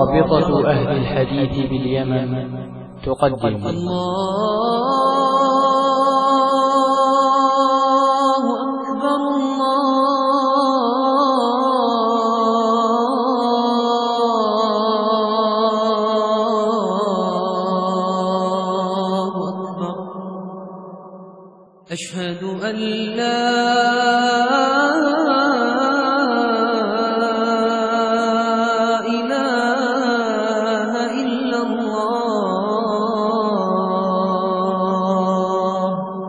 رابطة أهل الحديث باليمن تقدم أشهد أن لا إله إلا الله.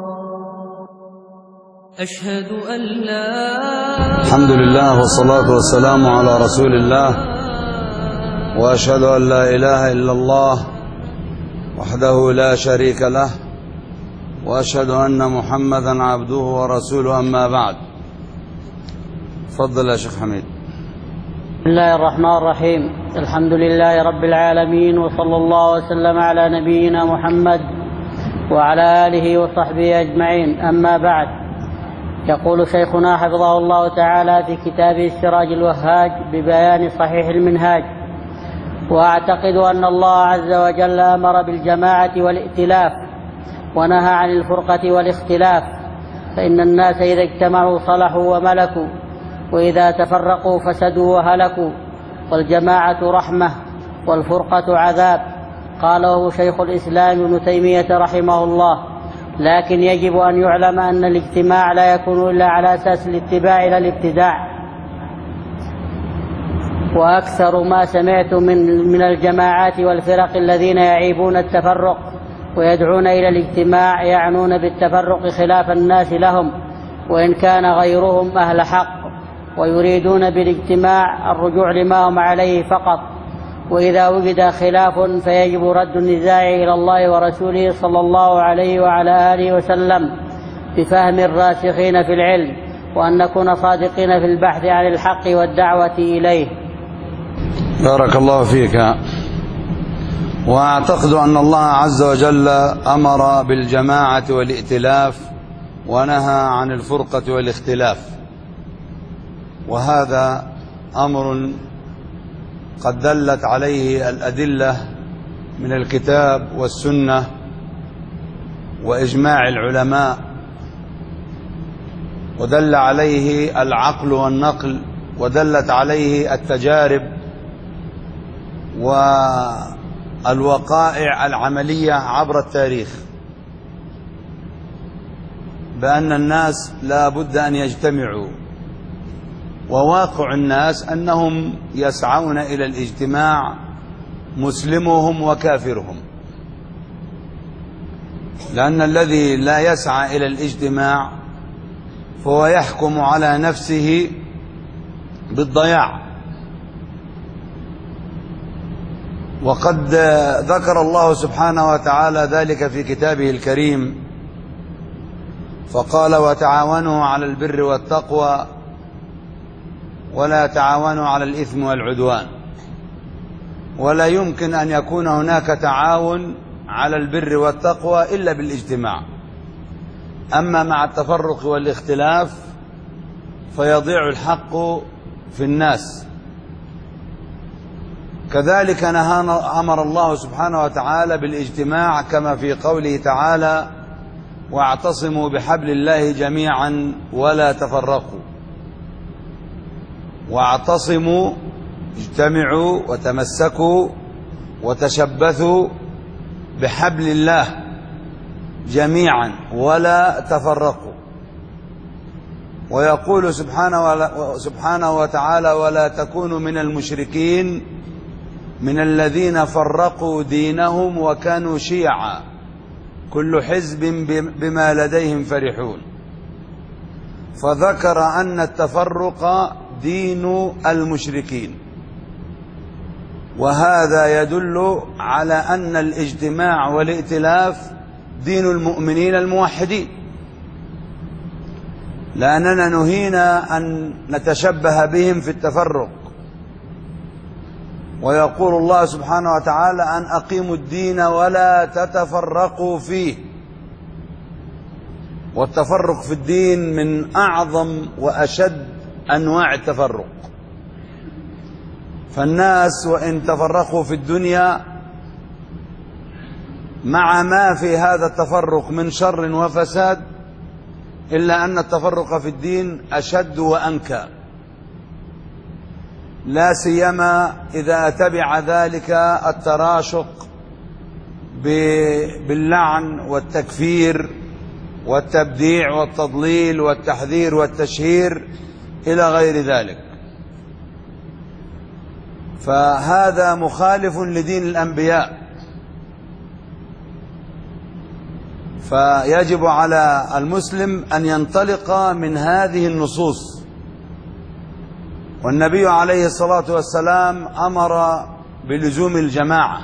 أشهد أن لا الحمد لله والصلاة والسلام على رسول الله، وأشهد أن لا إله إلا الله وحده لا شريك له، وأشهد أن محمدا عبده ورسوله، أما بعد. تفضل يا شيخ حميد. بسم الله الرحمن الرحيم. الحمد لله رب العالمين، وصلى الله وسلم على نبينا محمد وعلى آله وصحبه أجمعين، أما بعد. يقول شيخنا حفظه الله تعالى في كتابه السراج الوهاج ببيان صحيح المنهاج: وأعتقد أن الله عز وجل أمر بالجماعة والائتلاف ونهى عن الفرقة والاختلاف، فإن الناس إذا اجتمعوا صلحوا وملكوا، وإذا تفرقوا فسدوا وهلكوا، والجماعة رحمة والفرقة عذاب. قاله شيخ الإسلام ابن تيمية رحمه الله. لكن يجب أن يعلم أن الاجتماع لا يكون إلا على أساس الاتباع إلى الابتداع. وأكثر ما سمعت من الجماعات والفرق الذين يعيبون التفرق ويدعون إلى الاجتماع يعنون بالتفرق خلاف الناس لهم، وإن كان غيرهم أهل حق، ويريدون بالاجتماع الرجوع لما هم عليه فقط. وإذا وجد خلاف فيجب رد النزاع إلى الله ورسوله صلى الله عليه وعلى آله وسلم بفهم الراسخين في العلم، وأن نكون صادقين في البحث عن الحق والدعوة إليه. بارك الله فيك. وأعتقد أن الله عز وجل أمر بالجماعة والائتلاف ونهى عن الفرقة والاختلاف، وهذا أمر قد دلت عليه الأدلة من الكتاب والسنة وإجماع العلماء، ودل عليه العقل والنقل، ودلت عليه التجارب والوقائع العملية عبر التاريخ، بأن الناس لا بد أن يجتمعوا، وواقع الناس أنهم يسعون إلى الاجتماع، مسلمهم وكافرهم، لأن الذي لا يسعى إلى الاجتماع فهو يحكم على نفسه بالضياع. وقد ذكر الله سبحانه وتعالى ذلك في كتابه الكريم، فقال: وتعاونوا على البر والتقوى ولا تعاونوا على الإثم والعدوان. ولا يمكن أن يكون هناك تعاون على البر والتقوى إلا بالاجتماع. أما مع التفرق والاختلاف فيضيع الحق في الناس. كذلك أمر الله سبحانه وتعالى بالاجتماع، كما في قوله تعالى: واعتصموا بحبل الله جميعا ولا تفرقوا. واعتصموا، اجتمعوا وتمسكوا وتشبثوا بحبل الله جميعا ولا تفرقوا. ويقول سبحانه وتعالى: ولا تكونوا من المشركين من الذين فرقوا دينهم وكانوا شيعا كل حزب بما لديهم فرحون. فذكر أن التفرق دين المشركين، وهذا يدل على أن الاجتماع والائتلاف دين المؤمنين الموحدين، لأننا نهينا أن نتشبه بهم في التفرق. ويقول الله سبحانه وتعالى: أن أقيموا الدين ولا تتفرقوا فيه. والتفرق في الدين من أعظم وأشد أنواع التفرق. فالناس وإن تفرقوا في الدنيا مع ما في هذا التفرق من شر وفساد، إلا أن التفرق في الدين أشد وأنكى، لا سيما إذا تبع ذلك التراشق باللعن والتكفير والتبديع والتضليل والتحذير والتشهير إلى غير ذلك. فهذا مخالف لدين الأنبياء. فيجب على المسلم أن ينطلق من هذه النصوص. والنبي عليه الصلاة والسلام أمر بلزوم الجماعة: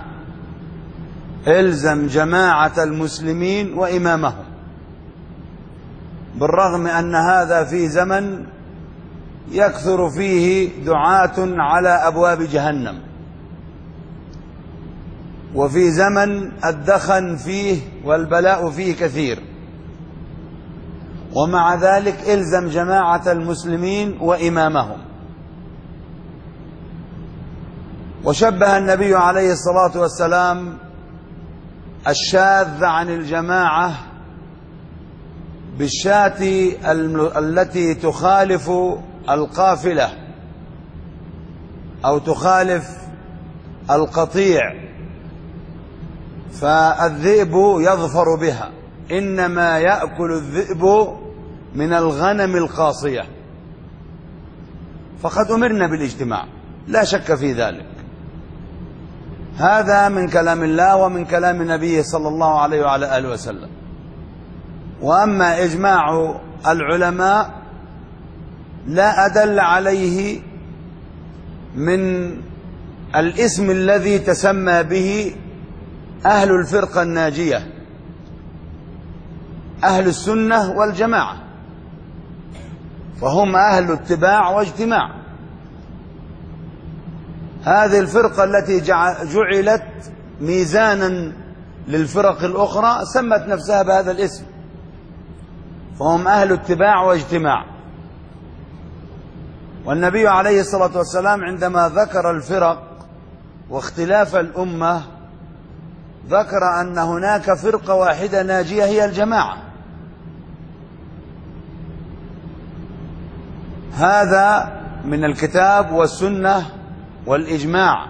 الزم جماعة المسلمين وإمامهم، بالرغم أن هذا في زمن يكثر فيه دعاة على أبواب جهنم، وفي زمن الدخن فيه والبلاء فيه كثير، ومع ذلك الزم جماعة المسلمين وإمامهم. وشبه النبي عليه الصلاة والسلام الشاذ عن الجماعة بالشاة التي تخالف القافلة أو تخالف القطيع، فالذئب يظفر بها، إنما يأكل الذئب من الغنم القاصية. فقد أمرنا بالاجتماع، لا شك في ذلك. هذا من كلام الله ومن كلام النبي صلى الله عليه وعلى آله وسلم. وأما إجماع العلماء لا أدل عليه من الاسم الذي تسمى به أهل الفرقة الناجية، أهل السنة والجماعة، فهم أهل اتباع واجتماع. هذه الفرقة التي جعلت ميزانا للفرق الأخرى سمت نفسها بهذا الاسم، فهم أهل اتباع واجتماع. والنبي عليه الصلاة والسلام عندما ذكر الفرق واختلاف الأمة ذكر أن هناك فرقة واحدة ناجية هي الجماعة. هذا من الكتاب والسنة والإجماع.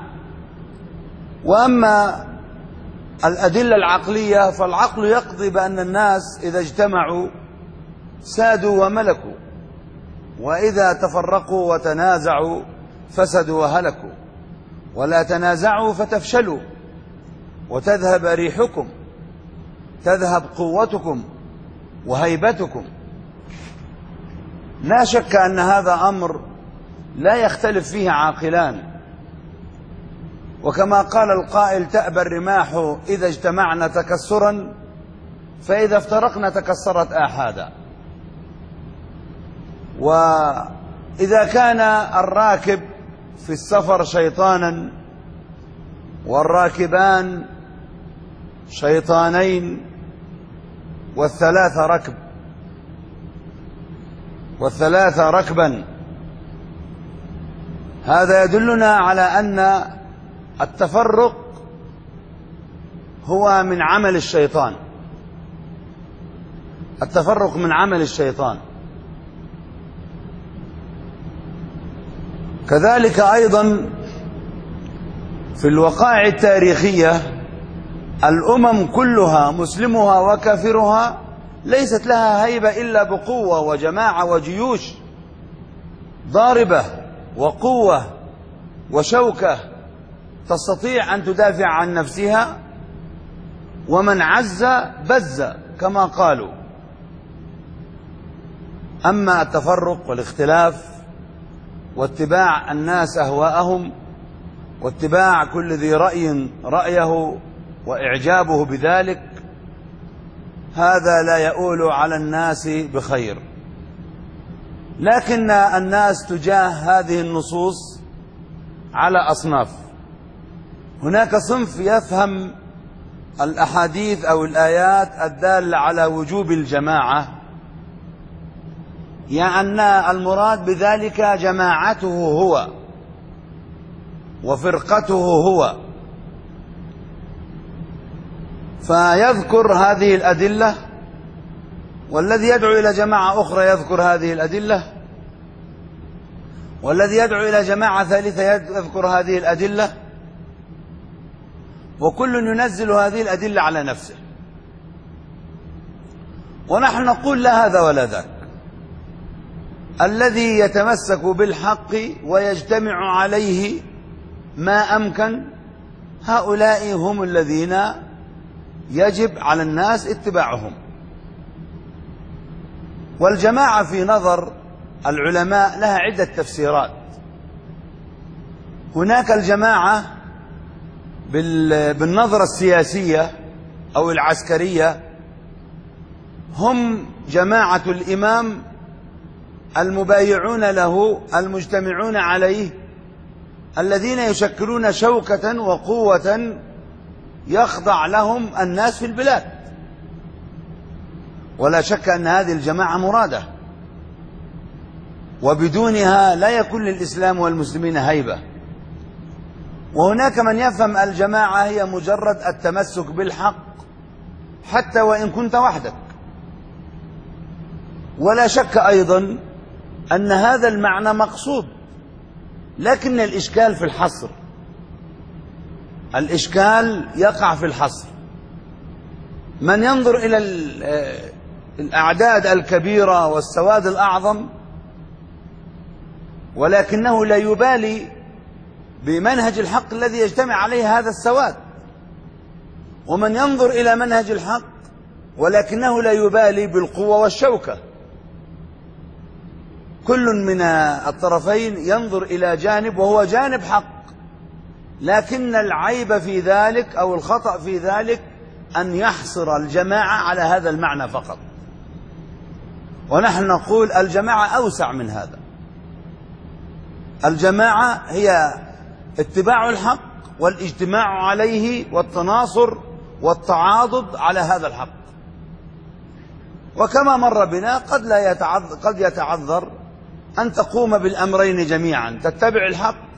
وأما الأدلة العقلية فالعقل يقضي بأن الناس إذا اجتمعوا سادوا وملكوا، وإذا تفرقوا وتنازعوا فسدوا وهلكوا. ولا تنازعوا فتفشلوا وتذهب ريحكم، تذهب قوتكم وهيبتكم. لا شك أن هذا أمر لا يختلف فيه عاقلان. وكما قال القائل: تأبى الرماح إذا اجتمعنا تكسرا، فإذا افترقنا تكسرت آحادا. وإذا كان الراكب في السفر شيطانا والراكبان شيطانين والثلاثة ركبا، هذا يدلنا على أن التفرق هو من عمل الشيطان. التفرق من عمل الشيطان. كذلك أيضا في الوقائع التاريخية الأمم كلها مسلمها وكافرها ليست لها هيبة إلا بقوة وجماعة وجيوش ضاربة وقوة وشوكة تستطيع أن تدافع عن نفسها، ومن عز بز كما قالوا. أما التفرق والاختلاف واتباع الناس أهواءهم واتباع كل ذي رأي رأيه وإعجابه بذلك، هذا لا يؤول على الناس بخير. لكن الناس تجاه هذه النصوص على أصناف. هناك صنف يفهم الأحاديث أو الآيات الدالة على وجوب الجماعة، يعني أن المراد بذلك جماعته هو، وفرقته هو، فيذكر هذه الأدلة، والذي يدعو إلى جماعة أخرى يذكر هذه الأدلة، والذي يدعو إلى جماعة ثالثة يذكر هذه الأدلة، وكل ينزل هذه الأدلة على نفسه. ونحن نقول لا هذا ولا ذاك. الذي يتمسك بالحق ويجتمع عليه ما أمكن، هؤلاء هم الذين يجب على الناس اتباعهم. والجماعة في نظر العلماء لها عدة تفسيرات. هناك الجماعة بالنظرة السياسية أو العسكرية، هم جماعة الإمام المبايعون له المجتمعون عليه، الذين يشكلون شوكة وقوة يخضع لهم الناس في البلاد. ولا شك أن هذه الجماعة مرادة، وبدونها لا يكون للإسلام والمسلمين هيبة. وهناك من يفهم الجماعة هي مجرد التمسك بالحق حتى وإن كنت وحدك. ولا شك أيضا أن هذا المعنى مقصود، لكن الإشكال في الحصر. الإشكال يقع في الحصر. من ينظر إلى الأعداد الكبيرة والسواد الأعظم ولكنه لا يبالي بمنهج الحق الذي يجتمع عليه هذا السواد، ومن ينظر إلى منهج الحق ولكنه لا يبالي بالقوة والشوكة. كل من الطرفين ينظر إلى جانب وهو جانب حق، لكن العيب في ذلك أو الخطأ في ذلك أن يحصر الجماعة على هذا المعنى فقط. ونحن نقول الجماعة أوسع من هذا. الجماعة هي اتباع الحق والاجتماع عليه والتناصر والتعاضد على هذا الحق. وكما مر بنا قد يتعذر أن تقوم بالأمرين جميعا، تتبع الحق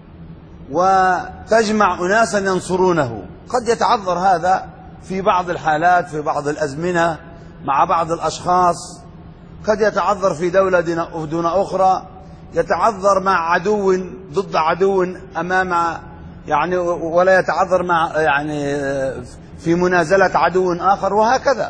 وتجمع أناسا ينصرونه. قد يتعذر هذا في بعض الحالات، في بعض الأزمنة، مع بعض الأشخاص. قد يتعذر في دولة دون أخرى، يتعذر مع عدو ضد عدو أمام ولا يتعذر مع في منازلة عدو آخر، وهكذا.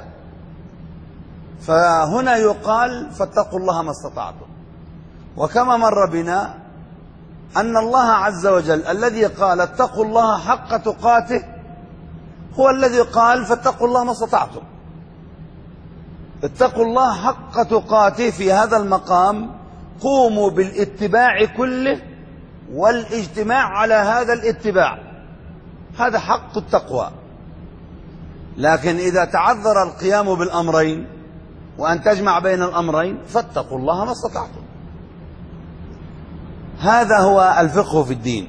فهنا يقال فاتقوا الله ما استطعتم. وكما مر بنا أن الله عز وجل الذي قال اتقوا الله حق تقاته هو الذي قال فاتقوا الله ما استطعتم. اتقوا الله حق تقاته في هذا المقام، قوموا بالاتباع كله والاجتماع على هذا الاتباع، هذا حق التقوى. لكن إذا تعذر القيام بالأمرين وأن تجمع بين الأمرين فاتقوا الله ما استطعتم. هذا هو الفقه في الدين.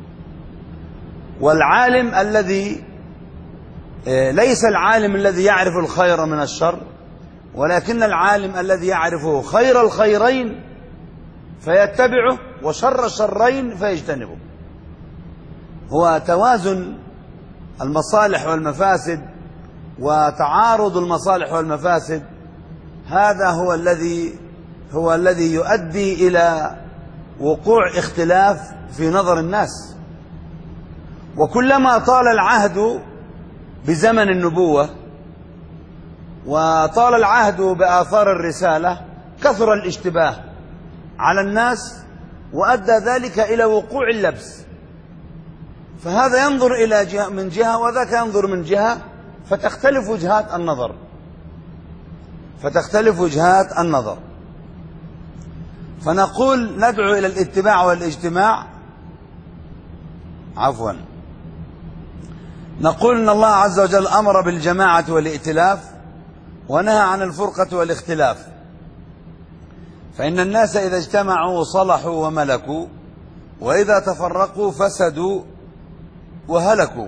والعالم الذي ليس العالم الذي يعرف الخير من الشر، ولكن العالم الذي يعرف خير الخيرين فيتبعه وشر الشرين فيجتنبه. هو توازن المصالح والمفاسد وتعارض المصالح والمفاسد، هذا هو الذي يؤدي إلى وقوع اختلاف في نظر الناس. وكلما طال العهد بزمن النبوة وطال العهد بآثار الرسالة كثر الاشتباه على الناس، وأدى ذلك إلى وقوع اللبس. فهذا ينظر إلى جهة من جهة وذاك ينظر من جهة، فتختلف وجهات النظر. فنقول ندعو إلى الاتباع والاجتماع. نقول إن الله عز وجل أمر بالجماعة والائتلاف ونهى عن الفرقة والاختلاف، فإن الناس إذا اجتمعوا صلحوا وملكوا، وإذا تفرقوا فسدوا وهلكوا،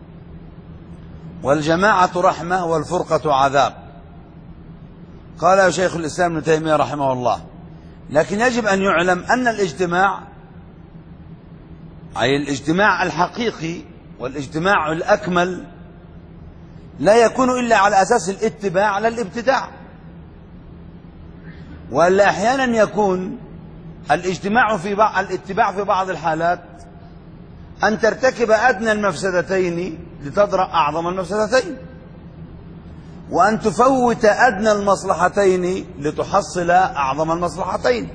والجماعة رحمة والفرقة عذاب. قال شيخ الإسلام ابن تيمية رحمه الله: لكن يجب أن يعلم أن الاجتماع أي الاجتماع الحقيقي والاجتماع الأكمل لا يكون إلا على أساس الاتباع لا الابتداع. وإلا أحيانا يكون الاتباع في بعض الحالات أن ترتكب أدنى المفسدتين لتدرأ أعظم المفسدتين، وأن تفوت أدنى المصلحتين لتحصل أعظم المصلحتين.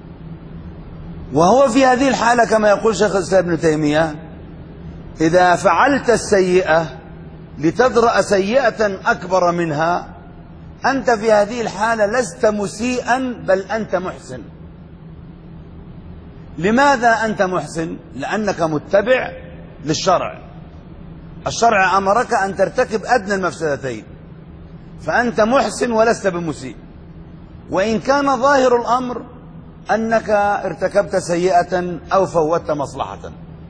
وهو في هذه الحالة كما يقول شيخ الإسلام ابن تيمية: إذا فعلت السيئة لتدرأ سيئة أكبر منها، أنت في هذه الحالة لست مسيئا بل أنت محسن. لماذا أنت محسن؟ لأنك متبع للشرع. الشرع أمرك أن ترتكب أدنى المفسدتين، فأنت محسن ولست بمسيء، وإن كان ظاهر الأمر أنك ارتكبت سيئة أو فوتت مصلحة.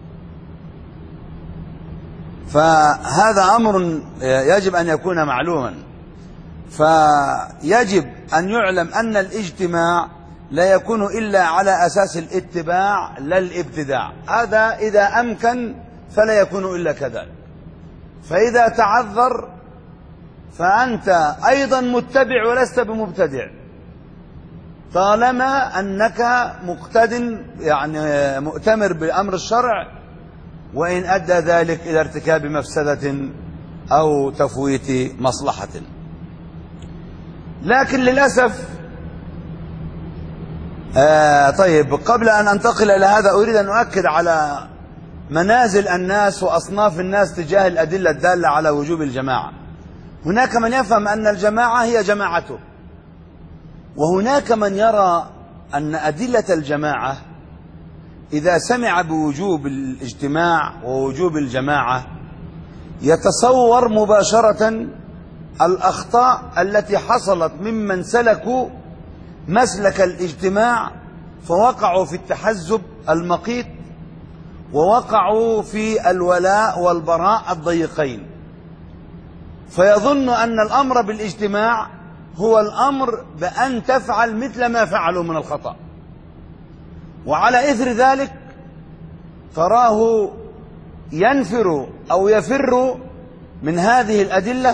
فهذا أمر يجب أن يكون معلوما. فيجب أن يعلم أن الاجتماع لا يكون إلا على أساس الاتباع لا الابتداع. هذا إذا أمكن فلا يكون إلا كذلك. فإذا تعذر فأنت أيضا متبع ولست بمبتدع، طالما أنك مقتد يعني مؤتمر بأمر الشرع، وإن أدى ذلك إلى ارتكاب مفسدة أو تفويت مصلحة. لكن للأسف طيب، قبل أن أنتقل إلى هذا أريد أن أؤكد على منازل الناس وأصناف الناس تجاه الأدلة الدالة على وجوب الجماعة. هناك من يفهم أن الجماعة هي جماعته، وهناك من يرى أن أدلة الجماعة إذا سمع بوجوب الاجتماع ووجوب الجماعة يتصور مباشرة الأخطاء التي حصلت ممن سلكوا مسلك الاجتماع فوقعوا في التحزب المقيت، ووقعوا في الولاء والبراء الضيقين، فيظن أن الأمر بالاجتماع هو الأمر بأن تفعل مثل ما فعلوا من الخطأ. وعلى إثر ذلك تراه ينفر أو يفر من هذه الأدلة،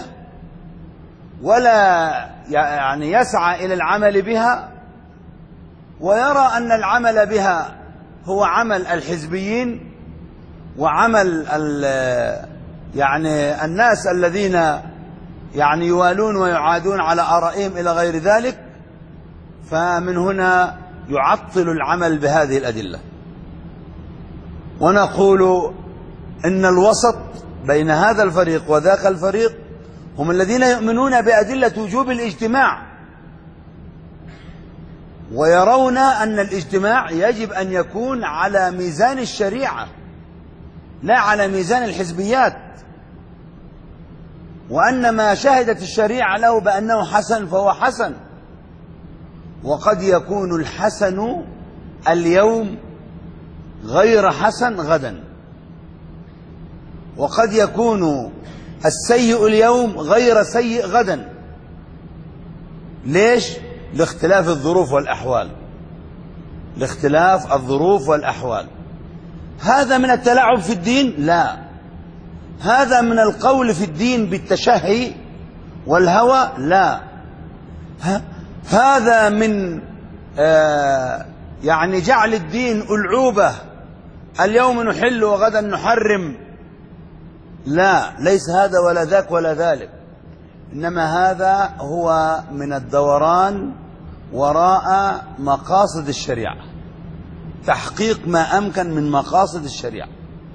ولا يعني يسعى إلى العمل بها، ويرى أن العمل بها هو عمل الحزبيين وعمل يعني الناس الذين يعني يوالون ويعادون على آرائهم إلى غير ذلك. فمن هنا يعطل العمل بهذه الأدلة. ونقول إن الوسط بين هذا الفريق وذاك الفريق هم الذين يؤمنون بأدلة وجوب الاجتماع، ويرون أن الاجتماع يجب أن يكون على ميزان الشريعة لا على ميزان الحزبيات، وأن ما شهدت الشريعة له بأنه حسن فهو حسن. وقد يكون الحسن اليوم غير حسن غدا، وقد يكون السيء اليوم غير سيء غدا. ليش؟ لاختلاف الظروف والأحوال، لاختلاف الظروف والأحوال. هذا من التلاعب في الدين؟ لا، هذا من القول في الدين بالتشهي والهوى؟ لا، هذا من يعني جعل الدين ألعوبة، اليوم نحل وغدا نحرم. لا، ليس هذا ولا ذاك ولا ذلك، إنما هذا هو من الدوران وراء مقاصد الشريعة، تحقيق ما أمكن من مقاصد الشريعة.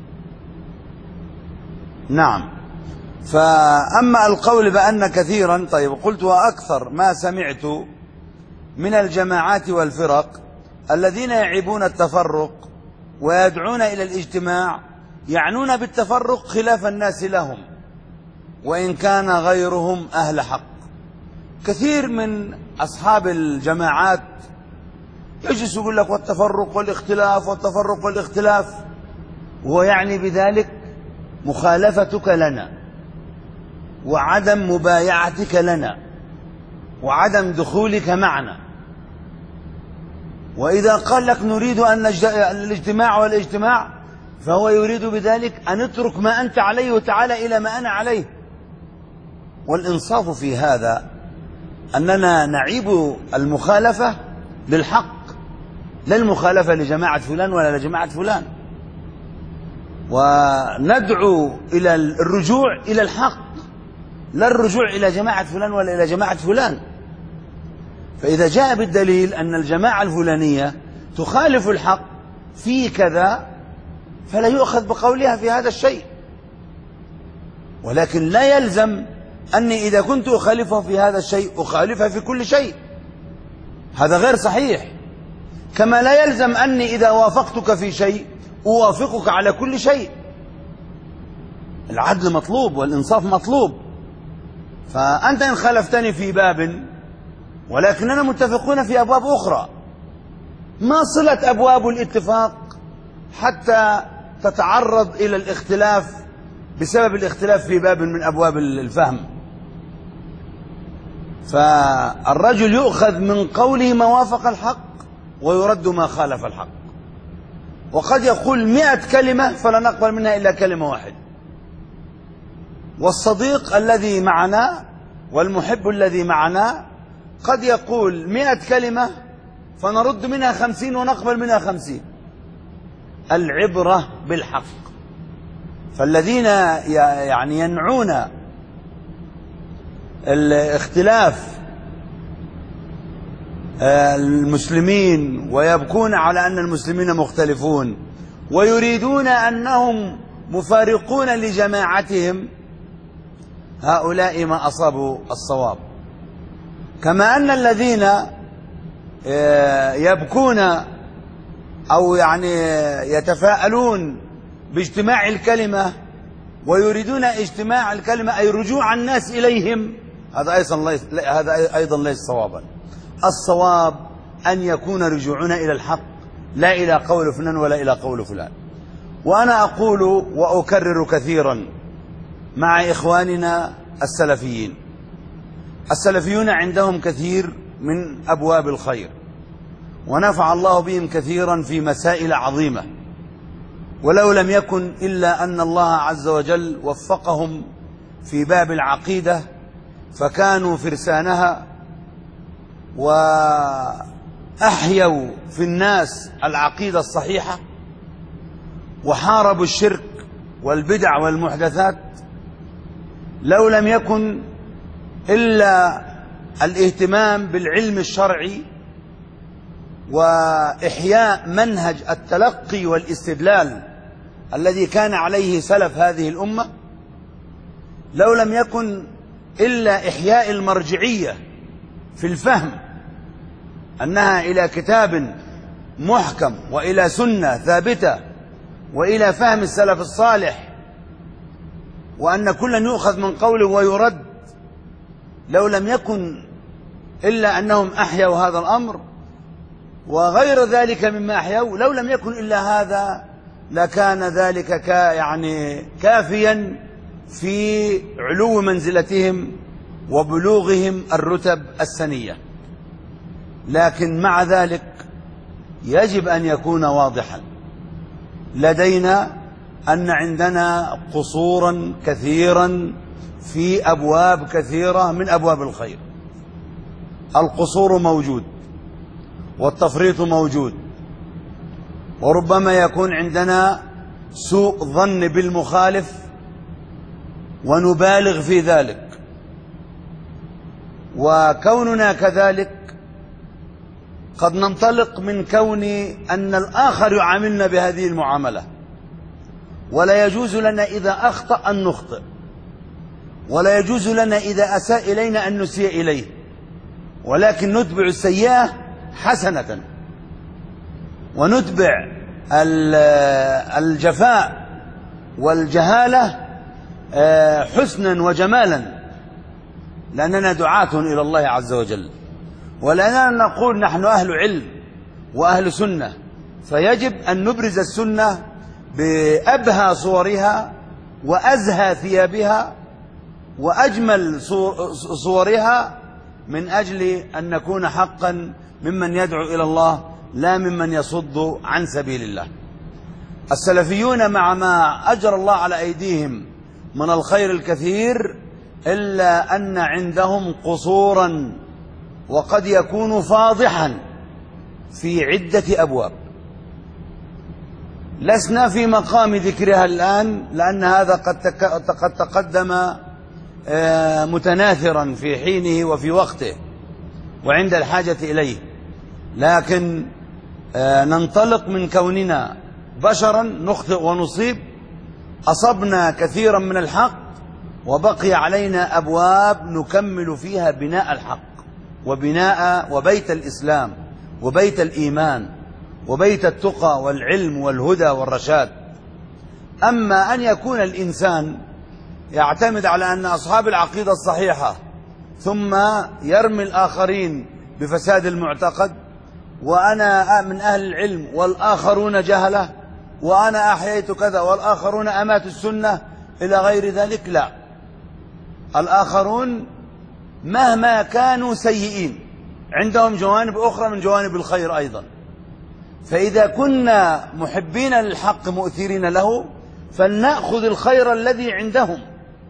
نعم. فأما القول بأن كثيرا، طيب قلت وأكثر ما سمعت من الجماعات والفرق الذين يعيبون التفرق ويدعون إلى الاجتماع يعنون بالتفرق خلاف الناس لهم، وإن كان غيرهم أهل حق. كثير من أصحاب الجماعات يجلس يقول لك والتفرق والاختلاف والتفرق والاختلاف، وهو يعني بذلك مخالفتك لنا وعدم مبايعتك لنا وعدم دخولك معنا. وإذا قال لك نريد أن الاجتماع والاجتماع، فهو يريد بذلك أن اترك ما أنت عليه وتعالى إلى ما أنا عليه. والإنصاف في هذا أننا نعيب المخالفة للحق، لا المخالفة لجماعة فلان ولا لجماعة فلان، وندعو إلى الرجوع إلى الحق، لا الرجوع إلى جماعة فلان ولا إلى جماعة فلان. فإذا جاء بالدليل أن الجماعة الفلانية تخالف الحق في كذا فلا يؤخذ بقولها في هذا الشيء، ولكن لا يلزم أني إذا كنت أخالفه في هذا الشيء أخالفه في كل شيء، هذا غير صحيح. كما لا يلزم أني إذا وافقتك في شيء أوافقك على كل شيء. العدل مطلوب والإنصاف مطلوب. فأنت إن خالفتني في باب ولكننا متفقون في أبواب أخرى، ما صلة أبواب الاتفاق حتى تتعرض إلى الاختلاف بسبب الاختلاف في باب من أبواب الفهم؟ فالرجل يؤخذ من قوله ما وافق الحق ويرد ما خالف الحق. وقد يقول 100 كلمة فلا نقبل منها إلا كلمة واحدة. والصديق الذي معنا والمحب الذي معنا قد يقول 100 كلمة فنرد منها 50 ونقبل منها 50. العبرة بالحق. فالذين يعني ينعون الاختلاف المسلمين ويبكون على أن المسلمين مختلفون ويريدون أنهم مفارقون لجماعتهم، هؤلاء ما أصابوا الصواب. كما أن الذين يبكون أو يعني يتفاءلون باجتماع الكلمة ويريدون اجتماع الكلمة أي رجوع الناس إليهم، هذا أيضا ليس صوابا. الصواب أن يكون رجوعنا إلى الحق لا إلى قول فلان ولا إلى قول فلان. وأنا أقول وأكرر كثيرا مع إخواننا السلفيين، السلفيون عندهم كثير من أبواب الخير ونفع الله بهم كثيرا في مسائل عظيمة، ولو لم يكن إلا أن الله عز وجل وفقهم في باب العقيدة فكانوا فرسانها وأحيوا في الناس العقيدة الصحيحة وحاربوا الشرك والبدع والمحدثات. لو لم يكن إلا الاهتمام بالعلم الشرعي وإحياء منهج التلقي والاستدلال الذي كان عليه سلف هذه الأمة، لو لم يكن إلا إحياء المرجعية في الفهم أنها إلى كتاب محكم وإلى سنة ثابتة وإلى فهم السلف الصالح، وأن كلا يؤخذ من قوله ويرد، لو لم يكن إلا أنهم أحيوا هذا الأمر وغير ذلك مما أحيوا، لو لم يكن إلا هذا لكان ذلك يعني كافيا في علو منزلتهم وبلوغهم الرتب السنية. لكن مع ذلك يجب أن يكون واضحا لدينا أن عندنا قصورا كثيرا في أبواب كثيرة من أبواب الخير. القصور موجود والتفريط موجود، وربما يكون عندنا سوء ظن بالمخالف ونبالغ في ذلك، وكوننا كذلك قد ننطلق من كون أن الآخر يعاملنا بهذه المعاملة، ولا يجوز لنا إذا أخطأ أن نخطئ، ولا يجوز لنا إذا أساء إلينا أن نسيء إليه، ولكن نتبع السيئة حسنة ونتبع الجفاء والجهالة حسنا وجمالا، لأننا دعاة إلى الله عز وجل، ولأننا نقول نحن أهل علم وأهل سنة، فيجب أن نبرز السنة بأبهى صورها وأزهى ثيابها وأجمل صورها من أجل أن نكون حقا ممن يدعو إلى الله لا ممن يصد عن سبيل الله. السلفيون مع ما أجرى الله على أيديهم من الخير الكثير إلا أن عندهم قصورا وقد يكون فاضحا في عدة أبواب لسنا في مقام ذكرها الآن، لأن هذا قد تقدم متناثرا في حينه وفي وقته وعند الحاجة إليه، لكن ننطلق من كوننا بشرا نخطئ ونصيب. أصبنا كثيرا من الحق وبقي علينا أبواب نكمل فيها بناء الحق وبيت الإسلام وبيت الإيمان وبيت التقى والعلم والهدى والرشاد. أما أن يكون الإنسان يعتمد على أن أصحاب العقيدة الصحيحة ثم يرمي الآخرين بفساد المعتقد، وأنا من أهل العلم والآخرون جهلة، وأنا أحييت كذا والآخرون أماتوا السنة إلى غير ذلك، لا، الآخرون مهما كانوا سيئين عندهم جوانب أخرى من جوانب الخير أيضا. فإذا كنا محبين للحق مؤثرين له فلنأخذ الخير الذي عندهم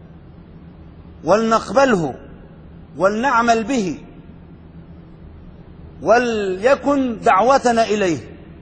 ولنقبله ولنعمل به وليكن دعوتنا إليه،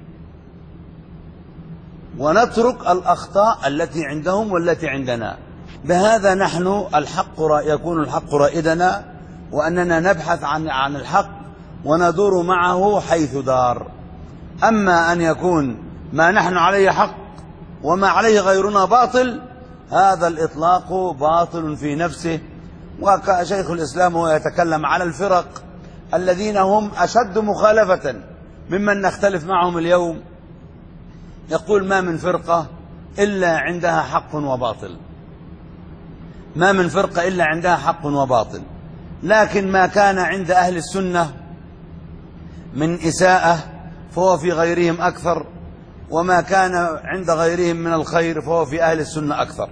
ونترك الأخطاء التي عندهم والتي عندنا. بهذا نحن يكون الحق رائدنا، وأننا نبحث عن الحق وندور معه حيث دار. أما أن يكون ما نحن عليه حق وما عليه غيرنا باطل، هذا الإطلاق باطل في نفسه. وشيخ الإسلام هو يتكلم على الفرق الذين هم أشد مخالفة ممن نختلف معهم اليوم، يقول ما من فرقة إلا عندها حق وباطل، ما من فرقة إلا عندها حق وباطل، لكن ما كان عند أهل السنة من إساءة فهو في غيرهم أكثر، وما كان عند غيرهم من الخير فهو في أهل السنة أكثر.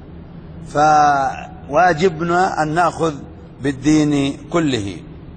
فواجبنا أن نأخذ بالدين كله.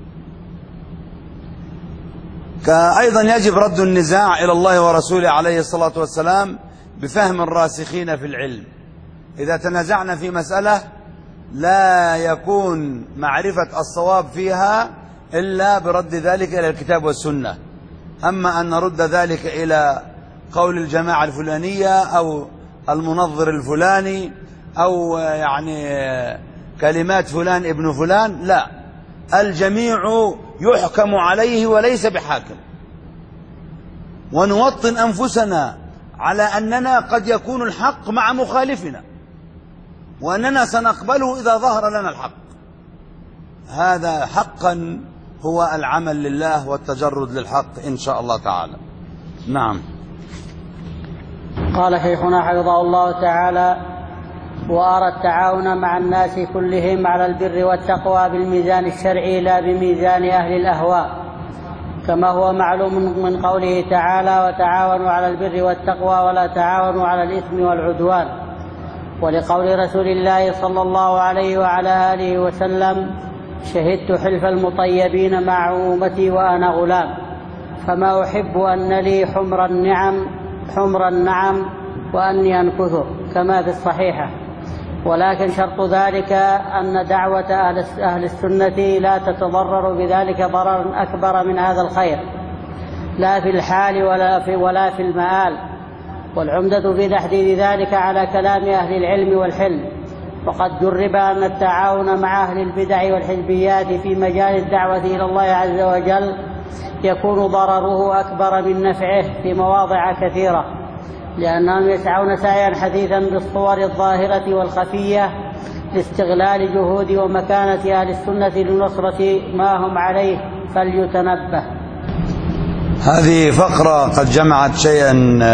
أيضا يجب رد النزاع إلى الله ورسوله عليه الصلاة والسلام بفهم الراسخين في العلم. إذا تنازعنا في مسألة لا يكون معرفة الصواب فيها إلا برد ذلك إلى الكتاب والسنة. أما أن نرد ذلك إلى قول الجماعة الفلانية أو المنظر الفلاني أو يعني كلمات فلان ابن فلان، لا، الجميع يحكم عليه وليس بحاكم. ونوطن أنفسنا على أننا قد يكون الحق مع مخالفنا، وأننا سنقبله إذا ظهر لنا الحق. هذا حقا هو العمل لله والتجرد للحق إن شاء الله تعالى. نعم. قال شيخنا حفظه الله تعالى: وأرى التعاون مع الناس كلهم على البر والتقوى بالميزان الشرعي لا بميزان أهل الأهواء، كما هو معلوم من قوله تعالى: وتعاونوا على البر والتقوى ولا تعاونوا على الإثم والعدوان، ولقول رسول الله صلى الله عليه وعلى آله وسلم: شهدت حلف المطيبين مع عمومتي وأنا غلام، فما أحب أن لي حمر النعم وأني أنكثه، كما في الصحيحة. ولكن شرط ذلك أن دعوة أهل السنة لا تتضرر بذلك ضررا أكبر من هذا الخير، لا في الحال ولا في المآل. والعمدة في تحديد ذلك على كلام أهل العلم والحلم. وقد جرب أن التعاون مع أهل البدع والحزبيات في مجال الدعوة إلى الله عز وجل يكون ضرره أكبر من نفعه في مواضع كثيرة، لأنهم يسعون سعيا حثيثا بالصور الظاهرة والخفية لاستغلال جهود ومكانة أهل السنة لنصرة ما هم عليه، فليتنبه. هذه فقرة قد جمعت شيئا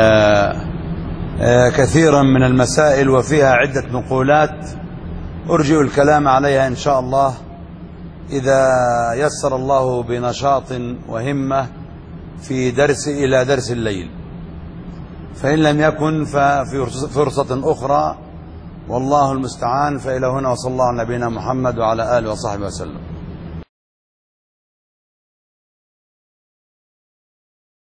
كثيرا من المسائل وفيها عدة نقولات، أرجئ الكلام عليها إن شاء الله إذا يسر الله بنشاط وهمة إلى درس الليل، فإن لم يكن ففي فرصة أخرى، والله المستعان. فإلى هنا، وصلى الله على نبينا محمد وعلى آله وصحبه وسلم.